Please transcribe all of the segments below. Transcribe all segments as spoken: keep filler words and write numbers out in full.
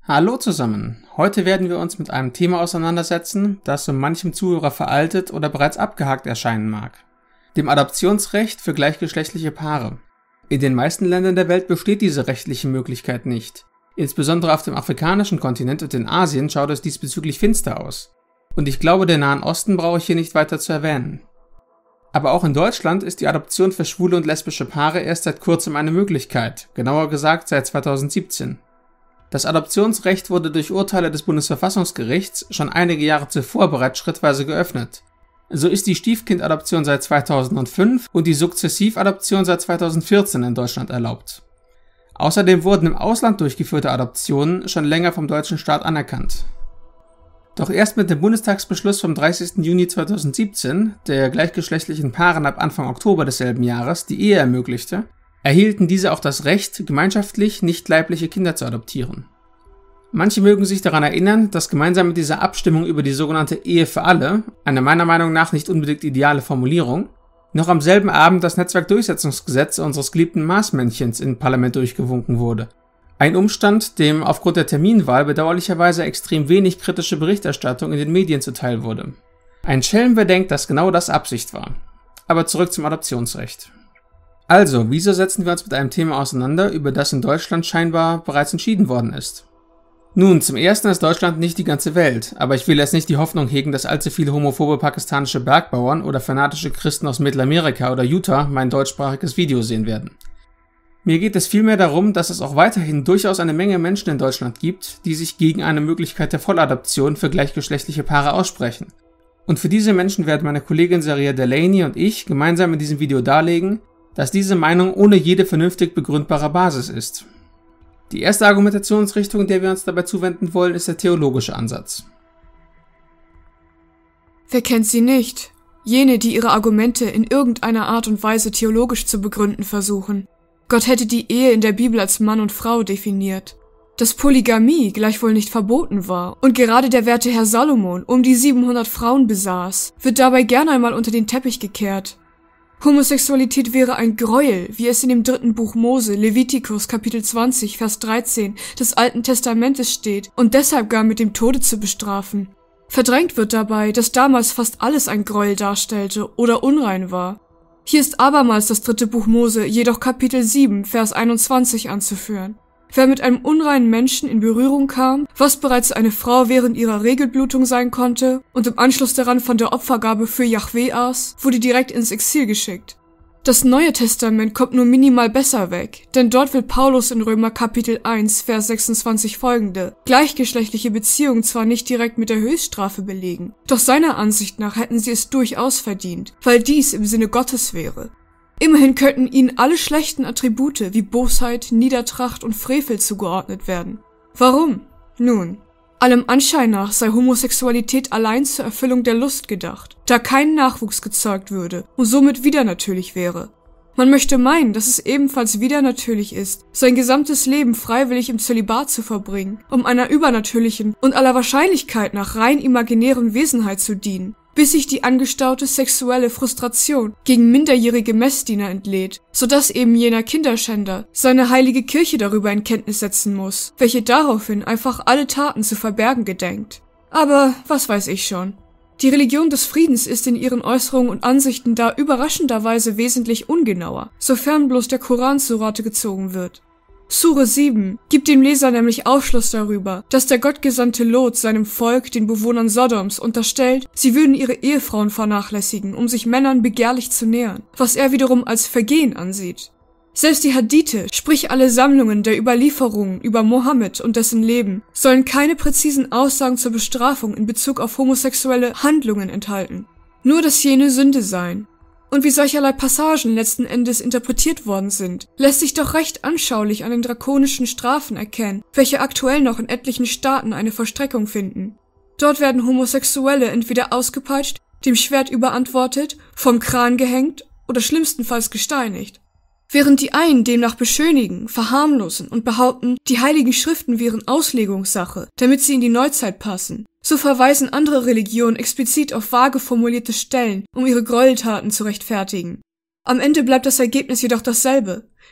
Hallo zusammen, heute werden wir uns mit einem Thema auseinandersetzen, das so manchem Zuhörer veraltet oder bereits abgehakt erscheinen mag. Dem Adoptionsrecht für gleichgeschlechtliche Paare. In den meisten Ländern der Welt besteht diese rechtliche Möglichkeit nicht. Insbesondere auf dem afrikanischen Kontinent und in Asien schaut es diesbezüglich finster aus. Und ich glaube, den Nahen Osten brauche ich hier nicht weiter zu erwähnen. Aber auch in Deutschland ist die Adoption für schwule und lesbische Paare erst seit kurzem eine Möglichkeit, genauer gesagt seit zweitausendsiebzehn. Das Adoptionsrecht wurde durch Urteile des Bundesverfassungsgerichts schon einige Jahre zuvor bereits schrittweise geöffnet. So ist die Stiefkindadoption seit zweitausendfünf und die Sukzessivadoption seit zweitausendvierzehn in Deutschland erlaubt. Außerdem wurden im Ausland durchgeführte Adoptionen schon länger vom deutschen Staat anerkannt. Doch erst mit dem Bundestagsbeschluss vom dreißigsten Juni zweitausendsiebzehn, der gleichgeschlechtlichen Paaren ab Anfang Oktober desselben Jahres die Ehe ermöglichte, erhielten diese auch das Recht, gemeinschaftlich nicht leibliche Kinder zu adoptieren. Manche mögen sich daran erinnern, dass gemeinsam mit dieser Abstimmung über die sogenannte Ehe für alle, eine meiner Meinung nach nicht unbedingt ideale Formulierung, noch am selben Abend das Netzwerkdurchsetzungsgesetz unseres geliebten Marsmännchens im Parlament durchgewunken wurde. Ein Umstand, dem aufgrund der Terminwahl bedauerlicherweise extrem wenig kritische Berichterstattung in den Medien zuteil wurde. Ein Schelm, wer denkt, dass genau das Absicht war. Aber zurück zum Adoptionsrecht. Also, wieso setzen wir uns mit einem Thema auseinander, über das in Deutschland scheinbar bereits entschieden worden ist? Nun, zum Ersten ist Deutschland nicht die ganze Welt, aber ich will jetzt nicht die Hoffnung hegen, dass allzu viele homophobe pakistanische Bergbauern oder fanatische Christen aus Mittelamerika oder Utah mein deutschsprachiges Video sehen werden. Mir geht es vielmehr darum, dass es auch weiterhin durchaus eine Menge Menschen in Deutschland gibt, die sich gegen eine Möglichkeit der Volladoption für gleichgeschlechtliche Paare aussprechen. Und für diese Menschen werden meine Kollegin Saria Delaney und ich gemeinsam in diesem Video darlegen, dass diese Meinung ohne jede vernünftig begründbare Basis ist. Die erste Argumentationsrichtung, der wir uns dabei zuwenden wollen, ist der theologische Ansatz. Wer kennt sie nicht? Jene, die ihre Argumente in irgendeiner Art und Weise theologisch zu begründen versuchen. Gott hätte die Ehe in der Bibel als Mann und Frau definiert. Dass Polygamie gleichwohl nicht verboten war und gerade der werte Herr Salomon um die siebenhundert Frauen besaß, wird dabei gern einmal unter den Teppich gekehrt. Homosexualität wäre ein Gräuel, wie es in dem dritten Buch Mose, Levitikus, Kapitel zwanzig, Vers dreizehn des Alten Testamentes steht und deshalb gar mit dem Tode zu bestrafen. Verdrängt wird dabei, dass damals fast alles ein Gräuel darstellte oder unrein war. Hier ist abermals das dritte Buch Mose, jedoch Kapitel sieben, Vers einundzwanzig anzuführen. Wer mit einem unreinen Menschen in Berührung kam, was bereits eine Frau während ihrer Regelblutung sein konnte und im Anschluss daran von der Opfergabe für Jahwe aß, wurde direkt ins Exil geschickt. Das Neue Testament kommt nur minimal besser weg, denn dort will Paulus in Römer Kapitel eins, Vers sechsundzwanzig folgende gleichgeschlechtliche Beziehungen zwar nicht direkt mit der Höchststrafe belegen, doch seiner Ansicht nach hätten sie es durchaus verdient, weil dies im Sinne Gottes wäre. Immerhin könnten ihnen alle schlechten Attribute wie Bosheit, Niedertracht und Frevel zugeordnet werden. Warum? Nun, allem Anschein nach sei Homosexualität allein zur Erfüllung der Lust gedacht, da kein Nachwuchs gezeugt würde und somit widernatürlich wäre. Man möchte meinen, dass es ebenfalls widernatürlich ist, sein gesamtes Leben freiwillig im Zölibat zu verbringen, um einer übernatürlichen und aller Wahrscheinlichkeit nach rein imaginären Wesenheit zu dienen, bis sich die angestaute sexuelle Frustration gegen minderjährige Messdiener entlädt, sodass eben jener Kinderschänder seine heilige Kirche darüber in Kenntnis setzen muss, welche daraufhin einfach alle Taten zu verbergen gedenkt. Aber was weiß ich schon. Die Religion des Friedens ist in ihren Äußerungen und Ansichten da überraschenderweise wesentlich ungenauer, sofern bloß der Koran zu Rate gezogen wird. Sure sieben gibt dem Leser nämlich Aufschluss darüber, dass der gottgesandte Lot seinem Volk, den Bewohnern Sodoms, unterstellt, sie würden ihre Ehefrauen vernachlässigen, um sich Männern begehrlich zu nähern, was er wiederum als Vergehen ansieht. Selbst die Hadithe, sprich alle Sammlungen der Überlieferungen über Mohammed und dessen Leben, sollen keine präzisen Aussagen zur Bestrafung in Bezug auf homosexuelle Handlungen enthalten. Nur, dass jene Sünde seien. Und wie solcherlei Passagen letzten Endes interpretiert worden sind, lässt sich doch recht anschaulich an den drakonischen Strafen erkennen, welche aktuell noch in etlichen Staaten eine Vollstreckung finden. Dort werden Homosexuelle entweder ausgepeitscht, dem Schwert überantwortet, vom Kran gehängt oder schlimmstenfalls gesteinigt. Während die einen demnach beschönigen, verharmlosen und behaupten, die heiligen Schriften wären Auslegungssache, damit sie in die Neuzeit passen, so verweisen andere Religionen explizit auf vage formulierte Stellen, um ihre Gräueltaten zu rechtfertigen. Am Ende bleibt das Ergebnis jedoch dasselbe.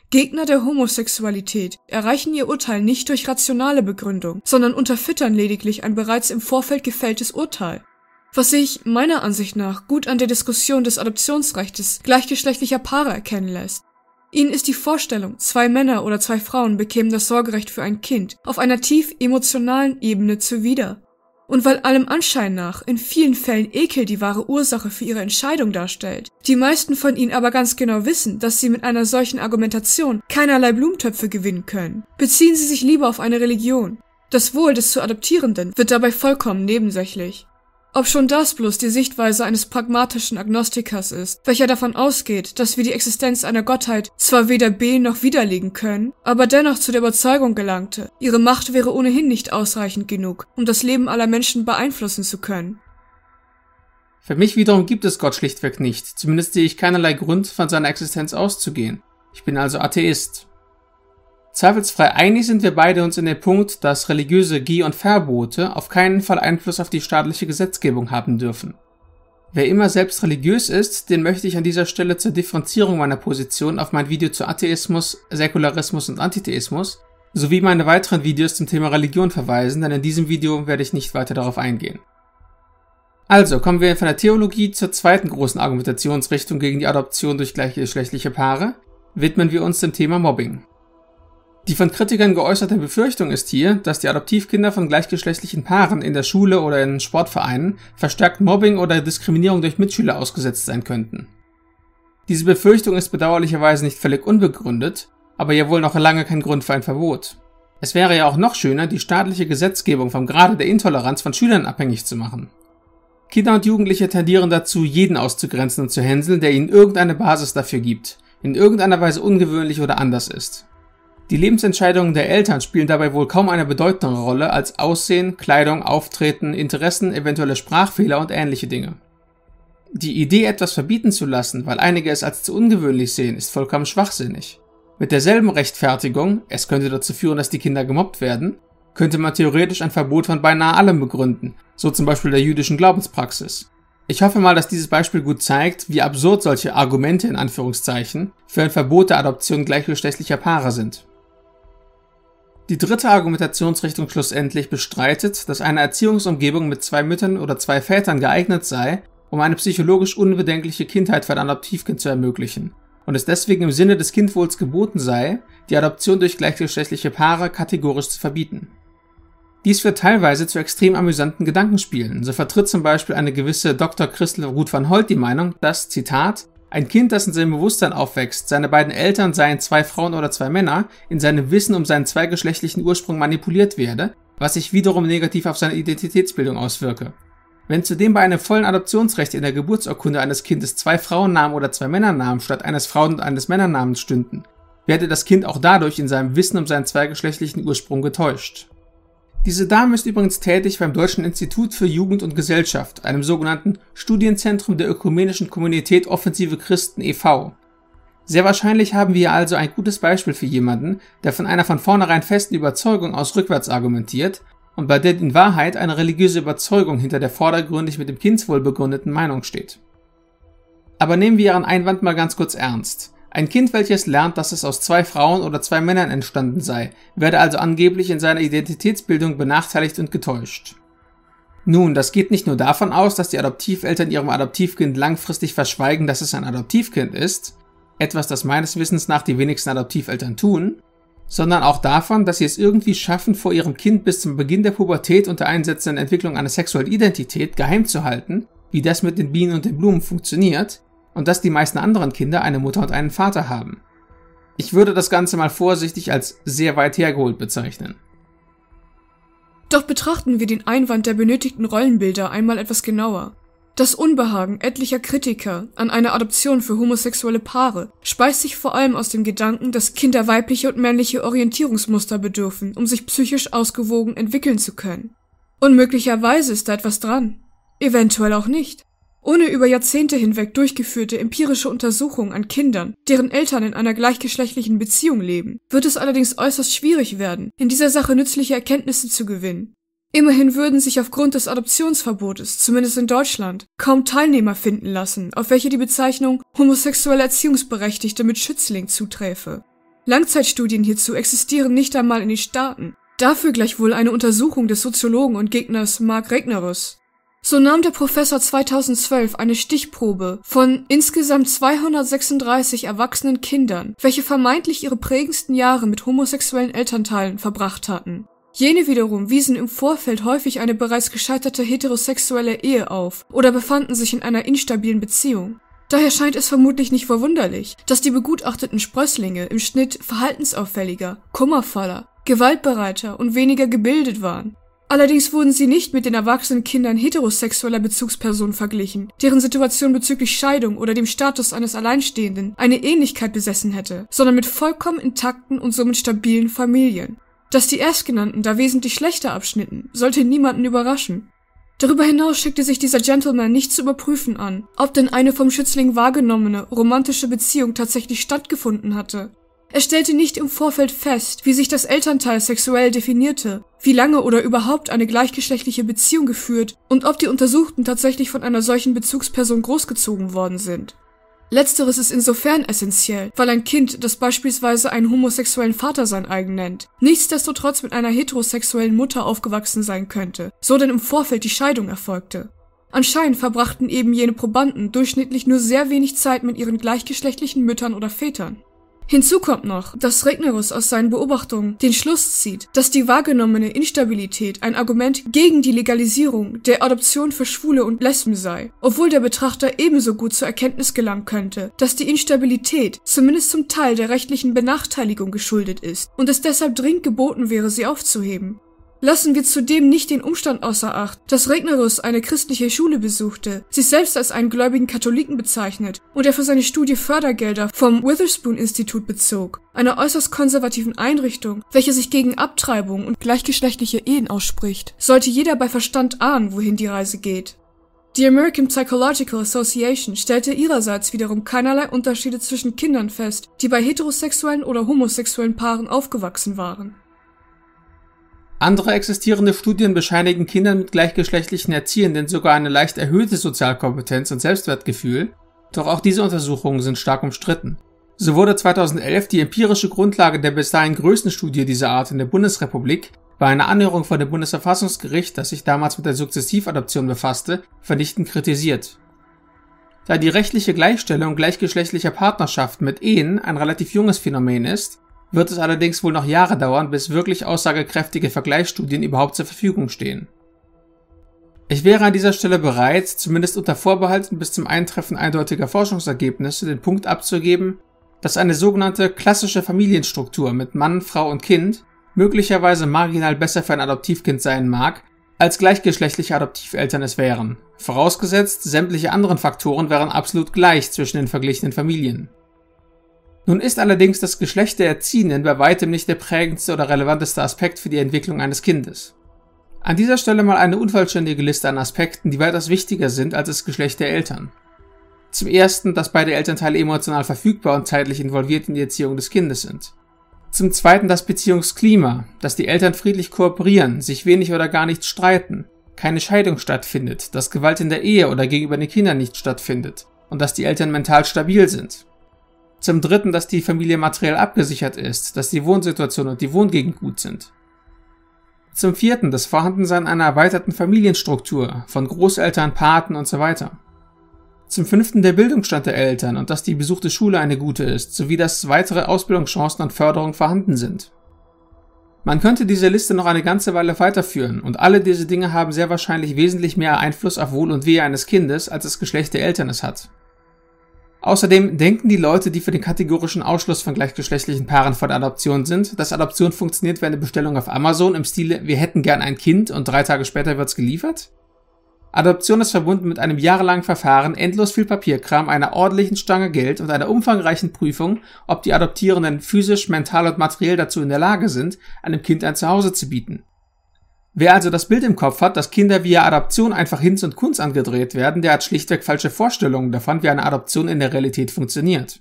Gegner der Homosexualität erreichen ihr Urteil nicht durch rationale Begründung, sondern unterfüttern lediglich ein bereits im Vorfeld gefälltes Urteil. Was sich meiner Ansicht nach gut an der Diskussion des Adoptionsrechtes gleichgeschlechtlicher Paare erkennen lässt. Ihnen ist die Vorstellung, zwei Männer oder zwei Frauen bekämen das Sorgerecht für ein Kind auf einer tief emotionalen Ebene zuwider. Und weil allem Anschein nach in vielen Fällen Ekel die wahre Ursache für ihre Entscheidung darstellt, die meisten von ihnen aber ganz genau wissen, dass sie mit einer solchen Argumentation keinerlei Blumentöpfe gewinnen können, beziehen sie sich lieber auf eine Religion. Das Wohl des zu Adoptierenden wird dabei vollkommen nebensächlich. Ob schon das bloß die Sichtweise eines pragmatischen Agnostikers ist, welcher davon ausgeht, dass wir die Existenz einer Gottheit zwar weder be- noch widerlegen können, aber dennoch zu der Überzeugung gelangte, ihre Macht wäre ohnehin nicht ausreichend genug, um das Leben aller Menschen beeinflussen zu können. Für mich wiederum gibt es Gott schlichtweg nicht, zumindest sehe ich keinerlei Grund, von seiner Existenz auszugehen. Ich bin also Atheist. Zweifelsfrei einig sind wir beide uns in dem Punkt, dass religiöse Geh- und Verbote auf keinen Fall Einfluss auf die staatliche Gesetzgebung haben dürfen. Wer immer selbst religiös ist, den möchte ich an dieser Stelle zur Differenzierung meiner Position auf mein Video zu Atheismus, Säkularismus und Antitheismus sowie meine weiteren Videos zum Thema Religion verweisen, denn in diesem Video werde ich nicht weiter darauf eingehen. Also kommen wir von der Theologie zur zweiten großen Argumentationsrichtung gegen die Adoption durch gleichgeschlechtliche Paare, widmen wir uns dem Thema Mobbing. Die von Kritikern geäußerte Befürchtung ist hier, dass die Adoptivkinder von gleichgeschlechtlichen Paaren in der Schule oder in Sportvereinen verstärkt Mobbing oder Diskriminierung durch Mitschüler ausgesetzt sein könnten. Diese Befürchtung ist bedauerlicherweise nicht völlig unbegründet, aber ja wohl noch lange kein Grund für ein Verbot. Es wäre ja auch noch schöner, die staatliche Gesetzgebung vom Grade der Intoleranz von Schülern abhängig zu machen. Kinder und Jugendliche tendieren dazu, jeden auszugrenzen und zu hänseln, der ihnen irgendeine Basis dafür gibt, in irgendeiner Weise ungewöhnlich oder anders ist. Die Lebensentscheidungen der Eltern spielen dabei wohl kaum eine bedeutendere Rolle als Aussehen, Kleidung, Auftreten, Interessen, eventuelle Sprachfehler und ähnliche Dinge. Die Idee, etwas verbieten zu lassen, weil einige es als zu ungewöhnlich sehen, ist vollkommen schwachsinnig. Mit derselben Rechtfertigung, es könnte dazu führen, dass die Kinder gemobbt werden, könnte man theoretisch ein Verbot von beinahe allem begründen, so zum Beispiel der jüdischen Glaubenspraxis. Ich hoffe mal, dass dieses Beispiel gut zeigt, wie absurd solche Argumente in Anführungszeichen für ein Verbot der Adoption gleichgeschlechtlicher Paare sind. Die dritte Argumentationsrichtung schlussendlich bestreitet, dass eine Erziehungsumgebung mit zwei Müttern oder zwei Vätern geeignet sei, um eine psychologisch unbedenkliche Kindheit für ein Adoptivkind zu ermöglichen und es deswegen im Sinne des Kindwohls geboten sei, die Adoption durch gleichgeschlechtliche Paare kategorisch zu verbieten. Dies führt teilweise zu extrem amüsanten Gedankenspielen. So vertritt zum Beispiel eine gewisse Doktor Christel Ruth van Holt die Meinung, dass, Zitat, ein Kind, das in seinem Bewusstsein aufwächst, seine beiden Eltern seien zwei Frauen oder zwei Männer, in seinem Wissen um seinen zweigeschlechtlichen Ursprung manipuliert werde, was sich wiederum negativ auf seine Identitätsbildung auswirke. Wenn zudem bei einem vollen Adoptionsrecht in der Geburtsurkunde eines Kindes zwei Frauennamen oder zwei Männernamen statt eines Frauen- und eines Männernamens stünden, werde das Kind auch dadurch in seinem Wissen um seinen zweigeschlechtlichen Ursprung getäuscht. Diese Dame ist übrigens tätig beim Deutschen Institut für Jugend und Gesellschaft, einem sogenannten Studienzentrum der Ökumenischen Kommunität Offensive Christen e V Sehr wahrscheinlich haben wir also ein gutes Beispiel für jemanden, der von einer von vornherein festen Überzeugung aus rückwärts argumentiert und bei der in Wahrheit eine religiöse Überzeugung hinter der vordergründig mit dem Kindeswohl begründeten Meinung steht. Aber nehmen wir Ihren Einwand mal ganz kurz ernst. Ein Kind, welches lernt, dass es aus zwei Frauen oder zwei Männern entstanden sei, werde also angeblich in seiner Identitätsbildung benachteiligt und getäuscht. Nun, das geht nicht nur davon aus, dass die Adoptiveltern ihrem Adoptivkind langfristig verschweigen, dass es ein Adoptivkind ist, etwas, das meines Wissens nach die wenigsten Adoptiveltern tun, sondern auch davon, dass sie es irgendwie schaffen, vor ihrem Kind bis zum Beginn der Pubertät und der einsetzenden Entwicklung einer sexuellen Identität geheim zu halten, wie das mit den Bienen und den Blumen funktioniert, und dass die meisten anderen Kinder eine Mutter und einen Vater haben. Ich würde das Ganze mal vorsichtig als sehr weit hergeholt bezeichnen. Doch betrachten wir den Einwand der benötigten Rollenbilder einmal etwas genauer. Das Unbehagen etlicher Kritiker an einer Adoption für homosexuelle Paare speist sich vor allem aus dem Gedanken, dass Kinder weibliche und männliche Orientierungsmuster bedürfen, um sich psychisch ausgewogen entwickeln zu können. Und möglicherweise ist da etwas dran. Eventuell auch nicht. Ohne über Jahrzehnte hinweg durchgeführte empirische Untersuchungen an Kindern, deren Eltern in einer gleichgeschlechtlichen Beziehung leben, wird es allerdings äußerst schwierig werden, in dieser Sache nützliche Erkenntnisse zu gewinnen. Immerhin würden sich aufgrund des Adoptionsverbotes, zumindest in Deutschland, kaum Teilnehmer finden lassen, auf welche die Bezeichnung homosexuelle Erziehungsberechtigte mit Schützling zuträfe. Langzeitstudien hierzu existieren nicht einmal in den Staaten. Dafür gleichwohl eine Untersuchung des Soziologen und Gegners Mark Regnerus. So nahm der Professor zweitausendzwölf eine Stichprobe von insgesamt zweihundertsechsunddreißig erwachsenen Kindern, welche vermeintlich ihre prägendsten Jahre mit homosexuellen Elternteilen verbracht hatten. Jene wiederum wiesen im Vorfeld häufig eine bereits gescheiterte heterosexuelle Ehe auf oder befanden sich in einer instabilen Beziehung. Daher scheint es vermutlich nicht verwunderlich, dass die begutachteten Sprösslinge im Schnitt verhaltensauffälliger, kummervoller, gewaltbereiter und weniger gebildet waren. Allerdings wurden sie nicht mit den erwachsenen Kindern heterosexueller Bezugspersonen verglichen, deren Situation bezüglich Scheidung oder dem Status eines Alleinstehenden eine Ähnlichkeit besessen hätte, sondern mit vollkommen intakten und somit stabilen Familien. Dass die Erstgenannten da wesentlich schlechter abschnitten, sollte niemanden überraschen. Darüber hinaus schickte sich dieser Gentleman nicht zu überprüfen an, ob denn eine vom Schützling wahrgenommene romantische Beziehung tatsächlich stattgefunden hatte. Er stellte nicht im Vorfeld fest, wie sich das Elternteil sexuell definierte, wie lange oder überhaupt eine gleichgeschlechtliche Beziehung geführt und ob die Untersuchten tatsächlich von einer solchen Bezugsperson großgezogen worden sind. Letzteres ist insofern essentiell, weil ein Kind, das beispielsweise einen homosexuellen Vater sein eigen nennt, nichtsdestotrotz mit einer heterosexuellen Mutter aufgewachsen sein könnte, so denn im Vorfeld die Scheidung erfolgte. Anscheinend verbrachten eben jene Probanden durchschnittlich nur sehr wenig Zeit mit ihren gleichgeschlechtlichen Müttern oder Vätern. Hinzu kommt noch, dass Regnerus aus seinen Beobachtungen den Schluss zieht, dass die wahrgenommene Instabilität ein Argument gegen die Legalisierung der Adoption für Schwule und Lesben sei, obwohl der Betrachter ebenso gut zur Erkenntnis gelangen könnte, dass die Instabilität zumindest zum Teil der rechtlichen Benachteiligung geschuldet ist und es deshalb dringend geboten wäre, sie aufzuheben. Lassen wir zudem nicht den Umstand außer Acht, dass Regnerus eine christliche Schule besuchte, sich selbst als einen gläubigen Katholiken bezeichnet und er für seine Studie Fördergelder vom Witherspoon-Institut bezog, einer äußerst konservativen Einrichtung, welche sich gegen Abtreibung und gleichgeschlechtliche Ehen ausspricht, sollte jeder bei Verstand ahnen, wohin die Reise geht. Die American Psychological Association stellte ihrerseits wiederum keinerlei Unterschiede zwischen Kindern fest, die bei heterosexuellen oder homosexuellen Paaren aufgewachsen waren. Andere existierende Studien bescheinigen Kindern mit gleichgeschlechtlichen Erziehenden sogar eine leicht erhöhte Sozialkompetenz und Selbstwertgefühl, doch auch diese Untersuchungen sind stark umstritten. So wurde zweitausendelf die empirische Grundlage der bis dahin größten Studie dieser Art in der Bundesrepublik bei einer Anhörung vor dem Bundesverfassungsgericht, das sich damals mit der Sukzessivadoption befasste, vernichtend kritisiert. Da die rechtliche Gleichstellung gleichgeschlechtlicher Partnerschaften mit Ehen ein relativ junges Phänomen ist, wird es allerdings wohl noch Jahre dauern, bis wirklich aussagekräftige Vergleichsstudien überhaupt zur Verfügung stehen. Ich wäre an dieser Stelle bereit, zumindest unter Vorbehalten bis zum Eintreffen eindeutiger Forschungsergebnisse, den Punkt abzugeben, dass eine sogenannte klassische Familienstruktur mit Mann, Frau und Kind möglicherweise marginal besser für ein Adoptivkind sein mag, als gleichgeschlechtliche Adoptiveltern es wären, vorausgesetzt, sämtliche anderen Faktoren wären absolut gleich zwischen den verglichenen Familien. Nun ist allerdings das Geschlecht der Erziehenden bei weitem nicht der prägendste oder relevanteste Aspekt für die Entwicklung eines Kindes. An dieser Stelle mal eine unvollständige Liste an Aspekten, die weitaus wichtiger sind als das Geschlecht der Eltern. Zum ersten, dass beide Elternteile emotional verfügbar und zeitlich involviert in die Erziehung des Kindes sind. Zum zweiten das Beziehungsklima, dass die Eltern friedlich kooperieren, sich wenig oder gar nicht streiten, keine Scheidung stattfindet, dass Gewalt in der Ehe oder gegenüber den Kindern nicht stattfindet und dass die Eltern mental stabil sind. Zum dritten, dass die Familie materiell abgesichert ist, dass die Wohnsituation und die Wohngegend gut sind. Zum vierten, das Vorhandensein einer erweiterten Familienstruktur, von Großeltern, Paten und so weiter. Zum fünften, der Bildungsstand der Eltern und dass die besuchte Schule eine gute ist, sowie dass weitere Ausbildungschancen und Förderung vorhanden sind. Man könnte diese Liste noch eine ganze Weile weiterführen und alle diese Dinge haben sehr wahrscheinlich wesentlich mehr Einfluss auf Wohl und Wehe eines Kindes, als das Geschlecht der Eltern es hat. Außerdem denken die Leute, die für den kategorischen Ausschluss von gleichgeschlechtlichen Paaren von Adoption sind, dass Adoption funktioniert wie eine Bestellung auf Amazon im Stile, wir hätten gern ein Kind und drei Tage später wird's geliefert? Adoption ist verbunden mit einem jahrelangen Verfahren, endlos viel Papierkram, einer ordentlichen Stange Geld und einer umfangreichen Prüfung, ob die Adoptierenden physisch, mental und materiell dazu in der Lage sind, einem Kind ein Zuhause zu bieten. Wer also das Bild im Kopf hat, dass Kinder via Adoption einfach Hinz und Kunz angedreht werden, der hat schlichtweg falsche Vorstellungen davon, wie eine Adoption in der Realität funktioniert.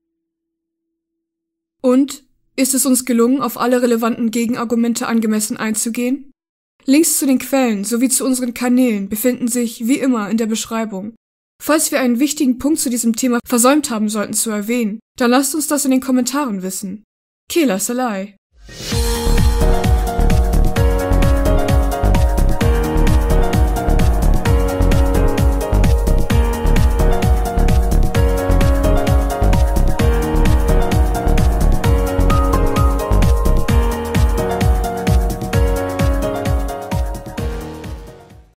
Und? Ist es uns gelungen, auf alle relevanten Gegenargumente angemessen einzugehen? Links zu den Quellen sowie zu unseren Kanälen befinden sich, wie immer, in der Beschreibung. Falls wir einen wichtigen Punkt zu diesem Thema versäumt haben sollten zu erwähnen, dann lasst uns das in den Kommentaren wissen. Kela Salai.